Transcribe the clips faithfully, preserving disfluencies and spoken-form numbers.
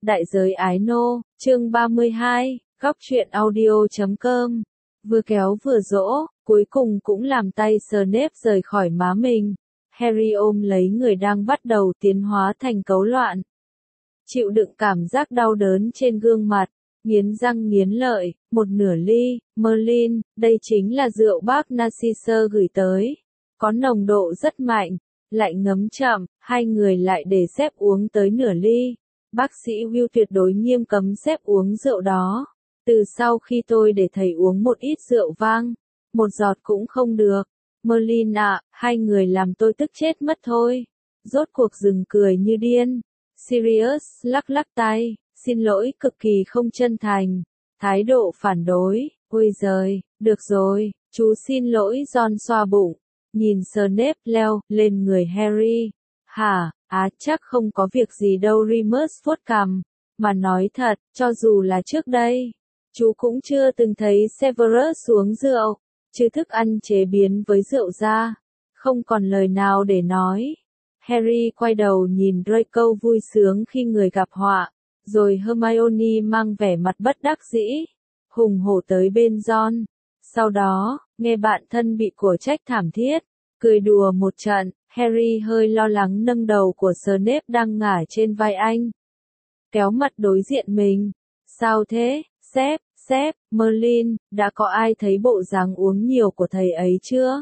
Đại giới ái nô, chương ba mươi hai, góc truyện audio chấm com. Vừa kéo vừa dỗ, cuối cùng cũng làm tay Snape rời khỏi má mình. Harry ôm lấy người đang bắt đầu tiến hóa thành cấu loạn. Chịu đựng cảm giác đau đớn trên gương mặt, nghiến răng nghiến lợi, một nửa ly, Merlin, đây chính là rượu bác Narcisse gửi tới. Có nồng độ rất mạnh, lại ngấm chậm, hai người lại để Sếp uống tới nửa ly. Bác sĩ Will tuyệt đối nghiêm cấm Sếp uống rượu đó. Từ sau khi tôi để thầy uống một ít rượu vang, một giọt cũng không được. Merlin ạ, à, hai người làm tôi tức chết mất thôi. Rốt cuộc dừng cười như điên. Sirius lắc lắc tay, xin lỗi cực kỳ không chân thành. Thái độ phản đối, ôi giời, được rồi, chú xin lỗi. Ron xoa bụng, nhìn Snape leo lên người Harry. Hả, á chắc không có việc gì đâu. Remus vuốt cằm, mà nói thật, cho dù là trước đây, chú cũng chưa từng thấy Severus uống rượu, chứ thức ăn chế biến với rượu ra, không còn lời nào để nói. Harry quay đầu nhìn Draco vui sướng khi người gặp họa, rồi Hermione mang vẻ mặt bất đắc dĩ, hùng hổ tới bên Ron. Sau đó, nghe bạn thân bị của trách thảm thiết, cười đùa một trận, Harry hơi lo lắng nâng đầu của Snape đang ngả trên vai anh. Kéo mặt đối diện mình. Sao thế, Sếp, Sếp, Merlin, đã có ai thấy bộ dáng uống nhiều của thầy ấy chưa?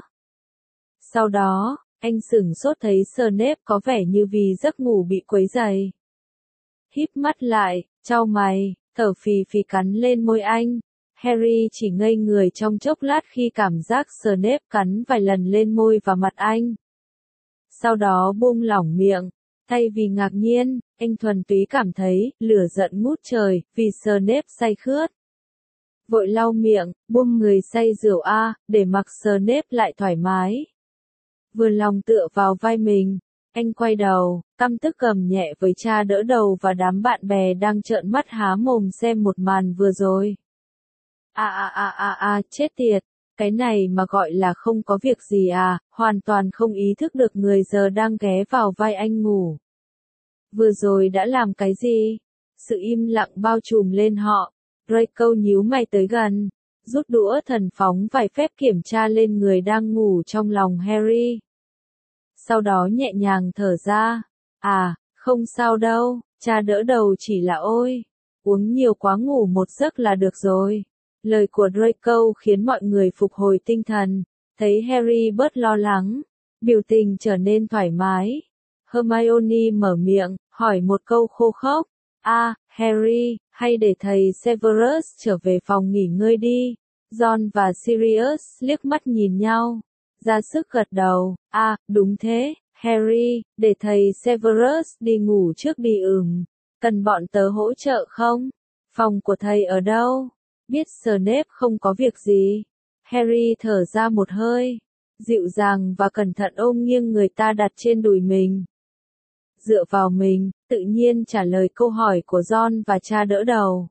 Sau đó, anh sửng sốt thấy Snape có vẻ như vì giấc ngủ bị quấy rầy. Híp mắt lại, chau mày, thở phì phì cắn lên môi anh. Harry chỉ ngây người trong chốc lát khi cảm giác Snape cắn vài lần lên môi và mặt anh. Sau đó buông lỏng miệng, thay vì ngạc nhiên, anh thuần túy cảm thấy lửa giận ngút trời vì Snape say khướt. Vội lau miệng, buông người say rượu a, để mặc Snape lại thoải mái. Vừa lòng tựa vào vai mình, anh quay đầu, căm tức gầm nhẹ với cha đỡ đầu và đám bạn bè đang trợn mắt há mồm xem một màn vừa rồi. A a a a a, chết tiệt, cái này mà gọi là không có việc gì à, hoàn toàn không ý thức được người giờ đang ghé vào vai anh ngủ. Vừa rồi đã làm cái gì? Sự im lặng bao trùm lên họ. Draco nhíu mày tới gần, rút đũa thần phóng vài phép kiểm tra lên người đang ngủ trong lòng Harry. Sau đó nhẹ nhàng thở ra. À, không sao đâu, cha đỡ đầu chỉ là ôi, uống nhiều quá ngủ một giấc là được rồi. Lời của Draco khiến mọi người phục hồi tinh thần, thấy Harry bớt lo lắng, biểu tình trở nên thoải mái. Hermione mở miệng, hỏi một câu khô khốc. À, Harry, hay để thầy Severus trở về phòng nghỉ ngơi đi. Ron và Sirius liếc mắt nhìn nhau, ra sức gật đầu. À, đúng thế, Harry, để thầy Severus đi ngủ trước đi ừm. Cần bọn tớ hỗ trợ không? Phòng của thầy ở đâu? Biết Snape không có việc gì. Harry thở ra một hơi, dịu dàng và cẩn thận ôm nghiêng người ta đặt trên đùi mình. Dựa vào mình, tự nhiên trả lời câu hỏi của Ron và cha đỡ đầu.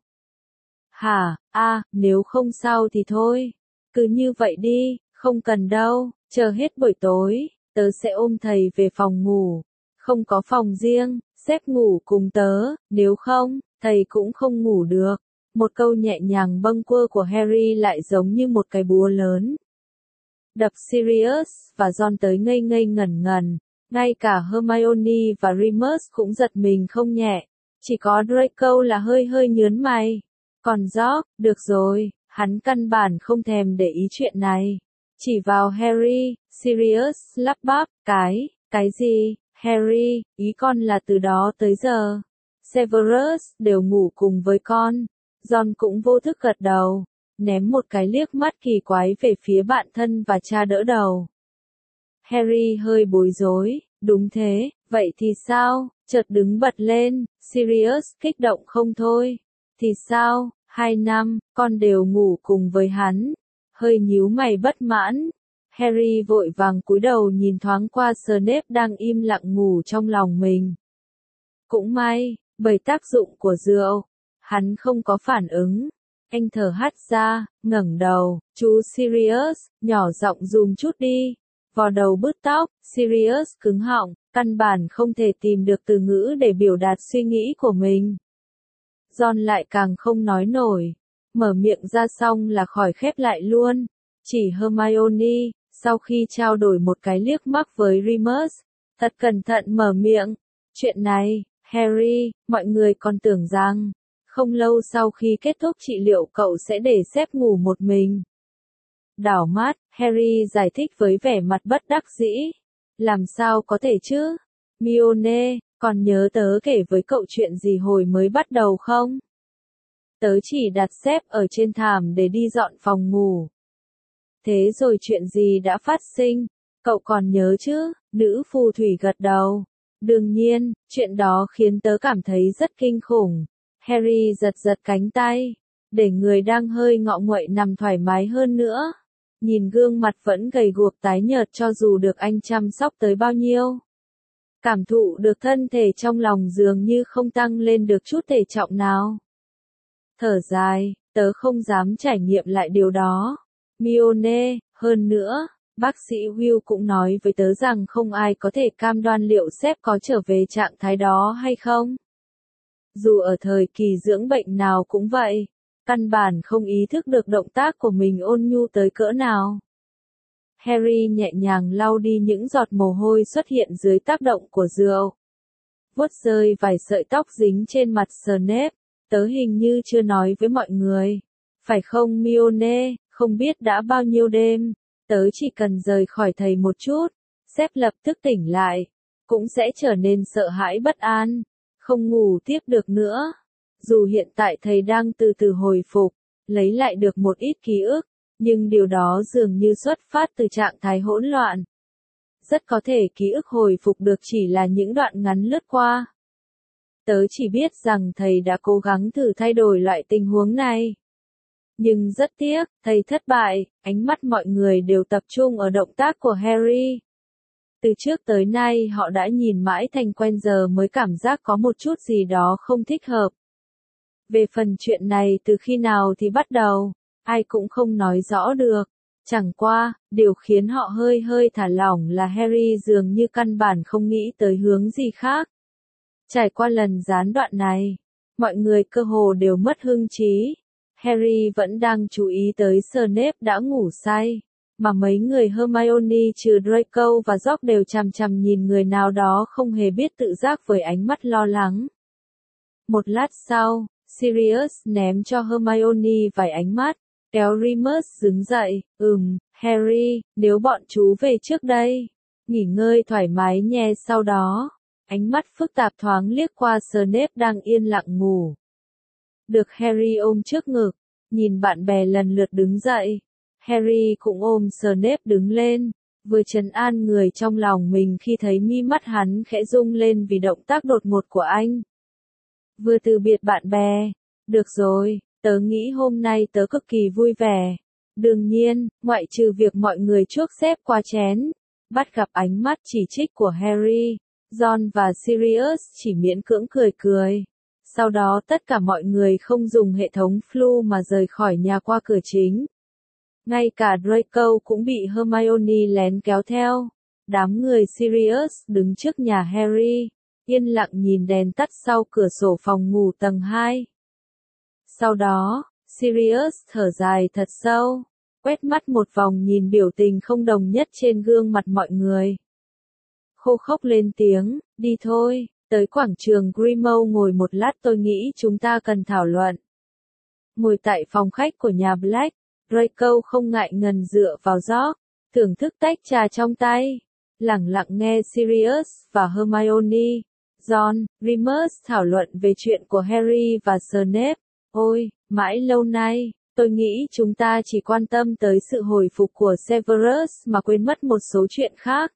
Hả, a, à, nếu không sao thì thôi. Cứ như vậy đi, không cần đâu, chờ hết buổi tối, tớ sẽ ôm thầy về phòng ngủ. Không có phòng riêng, Sếp ngủ cùng tớ, nếu không, thầy cũng không ngủ được. Một câu nhẹ nhàng bâng quơ của Harry lại giống như một cái búa lớn. Đập Sirius và Ron tới ngây ngây ngẩn ngẩn. Ngay cả Hermione và Remus cũng giật mình không nhẹ. Chỉ có Draco là hơi hơi nhớn mày. Còn George, được rồi, hắn căn bản không thèm để ý chuyện này. Chỉ vào Harry, Sirius lắp bắp, cái, cái gì, Harry, ý con là từ đó tới giờ. Severus đều ngủ cùng với con. Ron cũng vô thức gật đầu, ném một cái liếc mắt kỳ quái về phía bạn thân và cha đỡ đầu. Harry hơi bối rối, đúng thế, vậy thì sao, chợt đứng bật lên, Sirius kích động không thôi. Thì sao, hai năm, con đều ngủ cùng với hắn, hơi nhíu mày bất mãn. Harry vội vàng cúi đầu nhìn thoáng qua Snape đang im lặng ngủ trong lòng mình. Cũng may, bởi tác dụng của rượu, hắn không có phản ứng. Anh thở hắt ra, ngẩng đầu, chú Sirius, nhỏ giọng dùm chút đi. Vò đầu bứt tóc, Sirius cứng họng, căn bản không thể tìm được từ ngữ để biểu đạt suy nghĩ của mình. Ron lại càng không nói nổi. Mở miệng ra xong là khỏi khép lại luôn. Chỉ Hermione, sau khi trao đổi một cái liếc mắt với Remus, thật cẩn thận mở miệng. Chuyện này, Harry, mọi người còn tưởng rằng, không lâu sau khi kết thúc trị liệu cậu sẽ để sếp ngủ một mình. Đảo mắt, Harry giải thích với vẻ mặt bất đắc dĩ. Làm sao có thể chứ? Hermione, còn nhớ tớ kể với cậu chuyện gì hồi mới bắt đầu không? Tớ chỉ đặt sếp ở trên thảm để đi dọn phòng ngủ. Thế rồi chuyện gì đã phát sinh? Cậu còn nhớ chứ? Nữ phù thủy gật đầu. Đương nhiên, chuyện đó khiến tớ cảm thấy rất kinh khủng. Harry giật giật cánh tay, để người đang hơi ngọ nguậy nằm thoải mái hơn nữa. Nhìn gương mặt vẫn gầy guộc tái nhợt cho dù được anh chăm sóc tới bao nhiêu. Cảm thụ được thân thể trong lòng dường như không tăng lên được chút thể trọng nào. Thở dài, tớ không dám trải nghiệm lại điều đó. Hermione, hơn nữa, bác sĩ Will cũng nói với tớ rằng không ai có thể cam đoan liệu sếp có trở về trạng thái đó hay không. Dù ở thời kỳ dưỡng bệnh nào cũng vậy, căn bản không ý thức được động tác của mình ôn nhu tới cỡ nào. Harry nhẹ nhàng lau đi những giọt mồ hôi xuất hiện dưới tác động của rượu. Vuốt rơi vài sợi tóc dính trên mặt Snape, tớ hình như chưa nói với mọi người. Phải không Hermione, không biết đã bao nhiêu đêm, tớ chỉ cần rời khỏi thầy một chút, sếp lập tức tỉnh lại, cũng sẽ trở nên sợ hãi bất an, không ngủ tiếp được nữa. Dù hiện tại thầy đang từ từ hồi phục, lấy lại được một ít ký ức, nhưng điều đó dường như xuất phát từ trạng thái hỗn loạn. Rất có thể ký ức hồi phục được chỉ là những đoạn ngắn lướt qua. Tớ chỉ biết rằng thầy đã cố gắng thử thay đổi loại tình huống này. Nhưng rất tiếc, thầy thất bại, ánh mắt mọi người đều tập trung ở động tác của Harry. Từ trước tới nay họ đã nhìn mãi thành quen giờ mới cảm giác có một chút gì đó không thích hợp. Về phần chuyện này từ khi nào thì bắt đầu, ai cũng không nói rõ được. Chẳng qua, điều khiến họ hơi hơi thả lỏng là Harry dường như căn bản không nghĩ tới hướng gì khác. Trải qua lần gián đoạn này, mọi người cơ hồ đều mất hứng chí. Harry vẫn đang chú ý tới Snape đã ngủ say, mà mấy người Hermione trừ Draco và George đều chằm chằm nhìn người nào đó không hề biết tự giác với ánh mắt lo lắng. Một lát sau, Sirius ném cho Hermione vài ánh mắt, kéo Remus đứng dậy, ừm, Harry, nếu bọn chú về trước đây, nghỉ ngơi thoải mái nhé. Sau đó, ánh mắt phức tạp thoáng liếc qua Snape đang yên lặng ngủ. Được Harry ôm trước ngực, nhìn bạn bè lần lượt đứng dậy, Harry cũng ôm Snape đứng lên, vừa trấn an người trong lòng mình khi thấy mi mắt hắn khẽ rung lên vì động tác đột ngột của anh. Vừa từ biệt bạn bè, được rồi, tớ nghĩ hôm nay tớ cực kỳ vui vẻ. Đương nhiên, ngoại trừ việc mọi người chuốc xếp qua chén, bắt gặp ánh mắt chỉ trích của Harry, Ron và Sirius chỉ miễn cưỡng cười cười. Sau đó tất cả mọi người không dùng hệ thống flu mà rời khỏi nhà qua cửa chính. Ngay cả Draco cũng bị Hermione lén kéo theo. Đám người Sirius đứng trước nhà Harry, yên lặng nhìn đèn tắt sau cửa sổ phòng ngủ tầng hai. Sau đó, Sirius thở dài thật sâu, quét mắt một vòng nhìn biểu tình không đồng nhất trên gương mặt mọi người. Khô khốc lên tiếng, đi thôi, tới quảng trường Grimmauld ngồi một lát, tôi nghĩ chúng ta cần thảo luận. Ngồi tại phòng khách của nhà Black, Draco không ngại ngần dựa vào George, thưởng thức tách trà trong tay, lẳng lặng nghe Sirius và Hermione, Ron, Remus thảo luận về chuyện của Harry và Snape. Ôi, mãi lâu nay, tôi nghĩ chúng ta chỉ quan tâm tới sự hồi phục của Severus mà quên mất một số chuyện khác.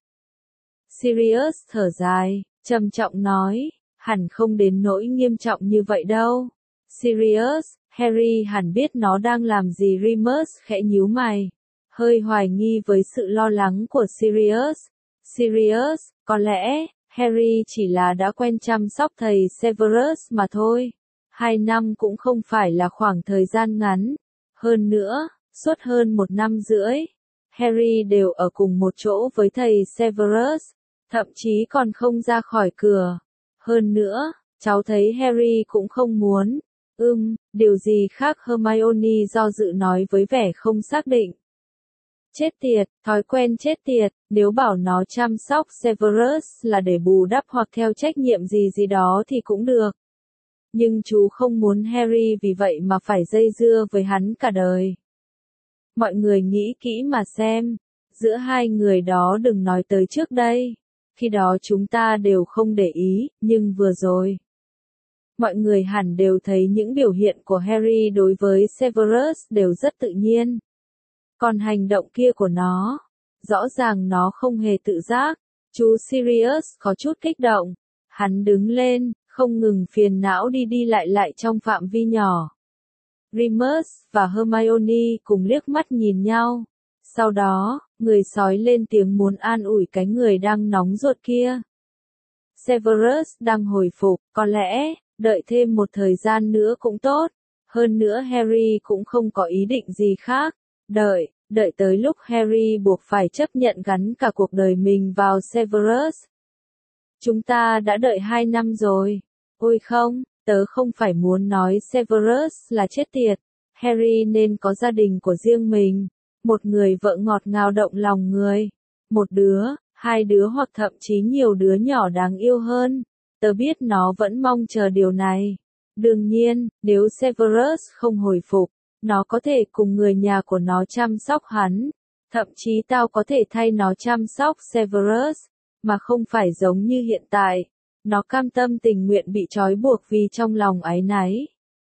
Sirius thở dài, trầm trọng nói, hẳn không đến nỗi nghiêm trọng như vậy đâu. Sirius, Harry hẳn biết nó đang làm gì. Remus khẽ nhíu mày, hơi hoài nghi với sự lo lắng của Sirius. Sirius, có lẽ, Harry chỉ là đã quen chăm sóc thầy Severus mà thôi. Hai năm cũng không phải là khoảng thời gian ngắn. Hơn nữa, suốt hơn một năm rưỡi, Harry đều ở cùng một chỗ với thầy Severus, thậm chí còn không ra khỏi cửa. Hơn nữa, cháu thấy Harry cũng không muốn Ừm, điều gì khác Hermione do dự nói với vẻ không xác định. Chết tiệt, thói quen chết tiệt, nếu bảo nó chăm sóc Severus là để bù đắp hoặc theo trách nhiệm gì gì đó thì cũng được. Nhưng chú không muốn Harry vì vậy mà phải dây dưa với hắn cả đời. Mọi người nghĩ kỹ mà xem, giữa hai người đó đừng nói tới trước đây. Khi đó chúng ta đều không để ý, nhưng vừa rồi. Mọi người hẳn đều thấy những biểu hiện của Harry đối với Severus đều rất tự nhiên. Còn hành động kia của nó, rõ ràng nó không hề tự giác. Chú Sirius có chút kích động. Hắn đứng lên, không ngừng phiền não đi đi lại lại trong phạm vi nhỏ. Remus và Hermione cùng liếc mắt nhìn nhau. Sau đó, người sói lên tiếng muốn an ủi cái người đang nóng ruột kia. Severus đang hồi phục, có lẽ, đợi thêm một thời gian nữa cũng tốt. Hơn nữa Harry cũng không có ý định gì khác. Đợi, đợi tới lúc Harry buộc phải chấp nhận gắn cả cuộc đời mình vào Severus. Chúng ta đã đợi hai năm rồi. Ôi không, tớ không phải muốn nói Severus là chết tiệt. Harry nên có gia đình của riêng mình. Một người vợ ngọt ngào động lòng người. Một đứa, hai đứa hoặc thậm chí nhiều đứa nhỏ đáng yêu hơn. Tớ biết nó vẫn mong chờ điều này. Đương nhiên, nếu Severus không hồi phục, nó có thể cùng người nhà của nó chăm sóc hắn. Thậm chí tao có thể thay nó chăm sóc Severus, mà không phải giống như hiện tại. Nó cam tâm tình nguyện bị trói buộc vì trong lòng áy náy.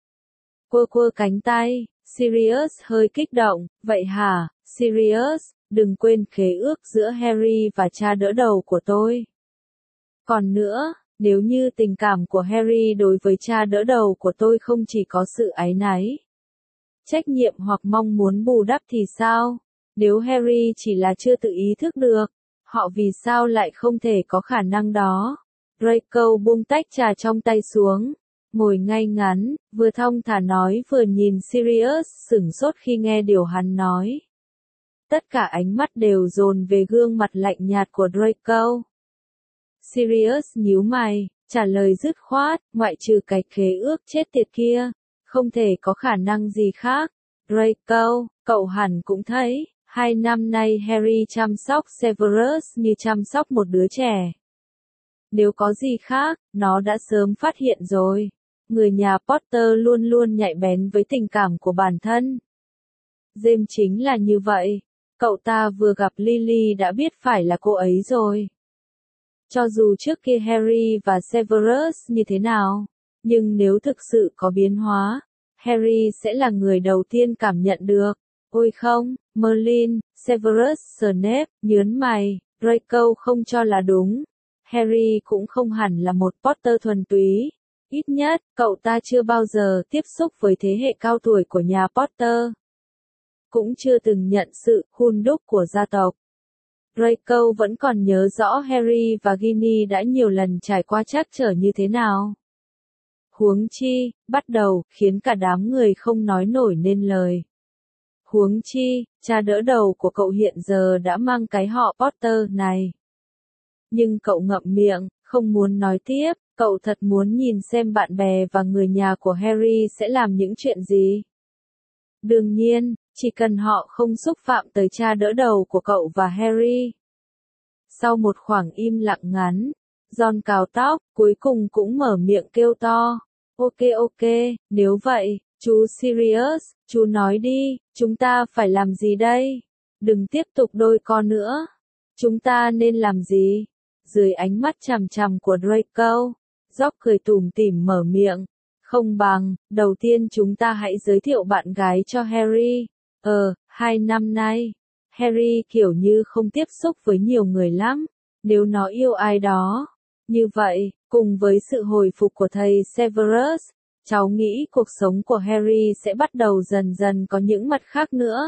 Quơ quơ cánh tay, Sirius hơi kích động, vậy hả, Sirius, đừng quên khế ước giữa Harry và cha đỡ đầu của tôi. Còn nữa, nếu như tình cảm của Harry đối với cha đỡ đầu của tôi không chỉ có sự áy náy, trách nhiệm hoặc mong muốn bù đắp thì sao? Nếu Harry chỉ là chưa tự ý thức được, họ vì sao lại không thể có khả năng đó? Draco buông tách trà trong tay xuống, ngồi ngay ngắn, vừa thong thả nói vừa nhìn Sirius sửng sốt khi nghe điều hắn nói. Tất cả ánh mắt đều dồn về gương mặt lạnh nhạt của Draco. Sirius nhíu mày, trả lời dứt khoát, ngoại trừ cái khế ước chết tiệt kia, không thể có khả năng gì khác. Draco, cậu hẳn cũng thấy, hai năm nay Harry chăm sóc Severus như chăm sóc một đứa trẻ. Nếu có gì khác, nó đã sớm phát hiện rồi. Người nhà Potter luôn luôn nhạy bén với tình cảm của bản thân. James chính là như vậy. Cậu ta vừa gặp Lily đã biết phải là cô ấy rồi. Cho dù trước kia Harry và Severus như thế nào, nhưng nếu thực sự có biến hóa, Harry sẽ là người đầu tiên cảm nhận được. Ôi không, Merlin, Severus Snape, nhớn mày, Draco không cho là đúng. Harry cũng không hẳn là một Potter thuần túy. Ít nhất, cậu ta chưa bao giờ tiếp xúc với thế hệ cao tuổi của nhà Potter. Cũng chưa từng nhận sự hun đúc của gia tộc. Draco vẫn còn nhớ rõ Harry và Ginny đã nhiều lần trải qua trắc trở như thế nào. Huống chi, bắt đầu, khiến cả đám người không nói nổi nên lời. Huống chi, cha đỡ đầu của cậu hiện giờ đã mang cái họ Potter này. Nhưng cậu ngậm miệng, không muốn nói tiếp, cậu thật muốn nhìn xem bạn bè và người nhà của Harry sẽ làm những chuyện gì. Đương nhiên, chỉ cần họ không xúc phạm tới cha đỡ đầu của cậu và Harry. Sau một khoảng im lặng ngắn, Ron cào tóc, cuối cùng cũng mở miệng kêu to. Ok ok, nếu vậy, chú Sirius, chú nói đi, chúng ta phải làm gì đây? Đừng tiếp tục đôi co nữa. Chúng ta nên làm gì? Dưới ánh mắt chằm chằm của Draco, George cười tủm tỉm mở miệng. Không bằng, đầu tiên chúng ta hãy giới thiệu bạn gái cho Harry. Ờ, hai năm nay, Harry kiểu như không tiếp xúc với nhiều người lắm. Nếu nó yêu ai đó. Như vậy, cùng với sự hồi phục của thầy Severus, cháu nghĩ cuộc sống của Harry sẽ bắt đầu dần dần có những mặt khác nữa.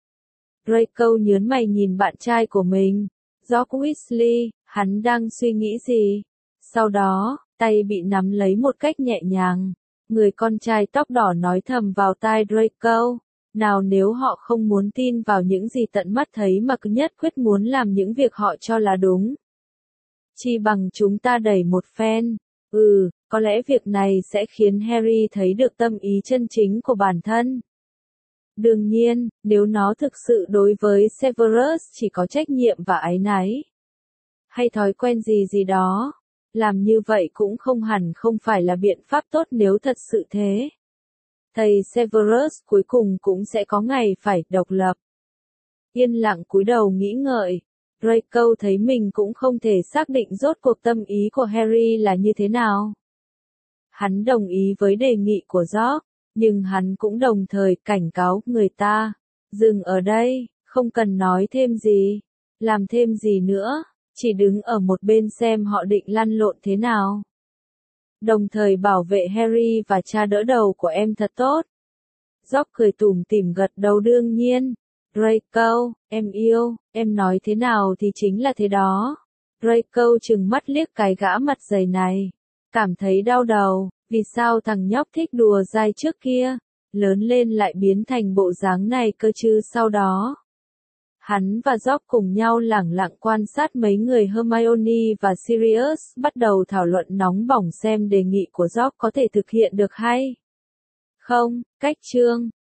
Draco nhớn mày nhìn bạn trai của mình. George Weasley, hắn đang suy nghĩ gì? Sau đó, tay bị nắm lấy một cách nhẹ nhàng. Người con trai tóc đỏ nói thầm vào tai Draco. Nào nếu họ không muốn tin vào những gì tận mắt thấy mà cứ nhất quyết muốn làm những việc họ cho là đúng. Chi bằng chúng ta đẩy một phen. Ừ, Có lẽ việc này sẽ khiến Harry thấy được tâm ý chân chính của bản thân. Đương nhiên, nếu nó thực sự đối với Severus chỉ có trách nhiệm và áy náy, hay thói quen gì gì đó, làm như vậy cũng không hẳn không phải là biện pháp tốt nếu thật sự thế. Thầy Severus cuối cùng cũng sẽ có ngày phải độc lập. Yên lặng cúi đầu nghĩ ngợi, Draco thấy mình cũng không thể xác định rốt cuộc tâm ý của Harry là như thế nào. Hắn đồng ý với đề nghị của George, nhưng hắn cũng đồng thời cảnh cáo người ta, dừng ở đây, không cần nói thêm gì, làm thêm gì nữa, chỉ đứng ở một bên xem họ định lăn lộn thế nào. Đồng thời bảo vệ Harry và cha đỡ đầu của em thật tốt. George cười tủm tỉm gật đầu đương nhiên. Draco, em yêu, em nói thế nào thì chính là thế đó. Draco trừng mắt liếc cái gã mặt dày này. Cảm thấy đau đầu, vì sao thằng nhóc thích đùa dai trước kia, lớn lên lại biến thành bộ dáng này cơ chứ sau đó. Hắn và George cùng nhau lẳng lặng quan sát mấy người Hermione và Sirius bắt đầu thảo luận nóng bỏng xem đề nghị của George có thể thực hiện được hay không. Cách chương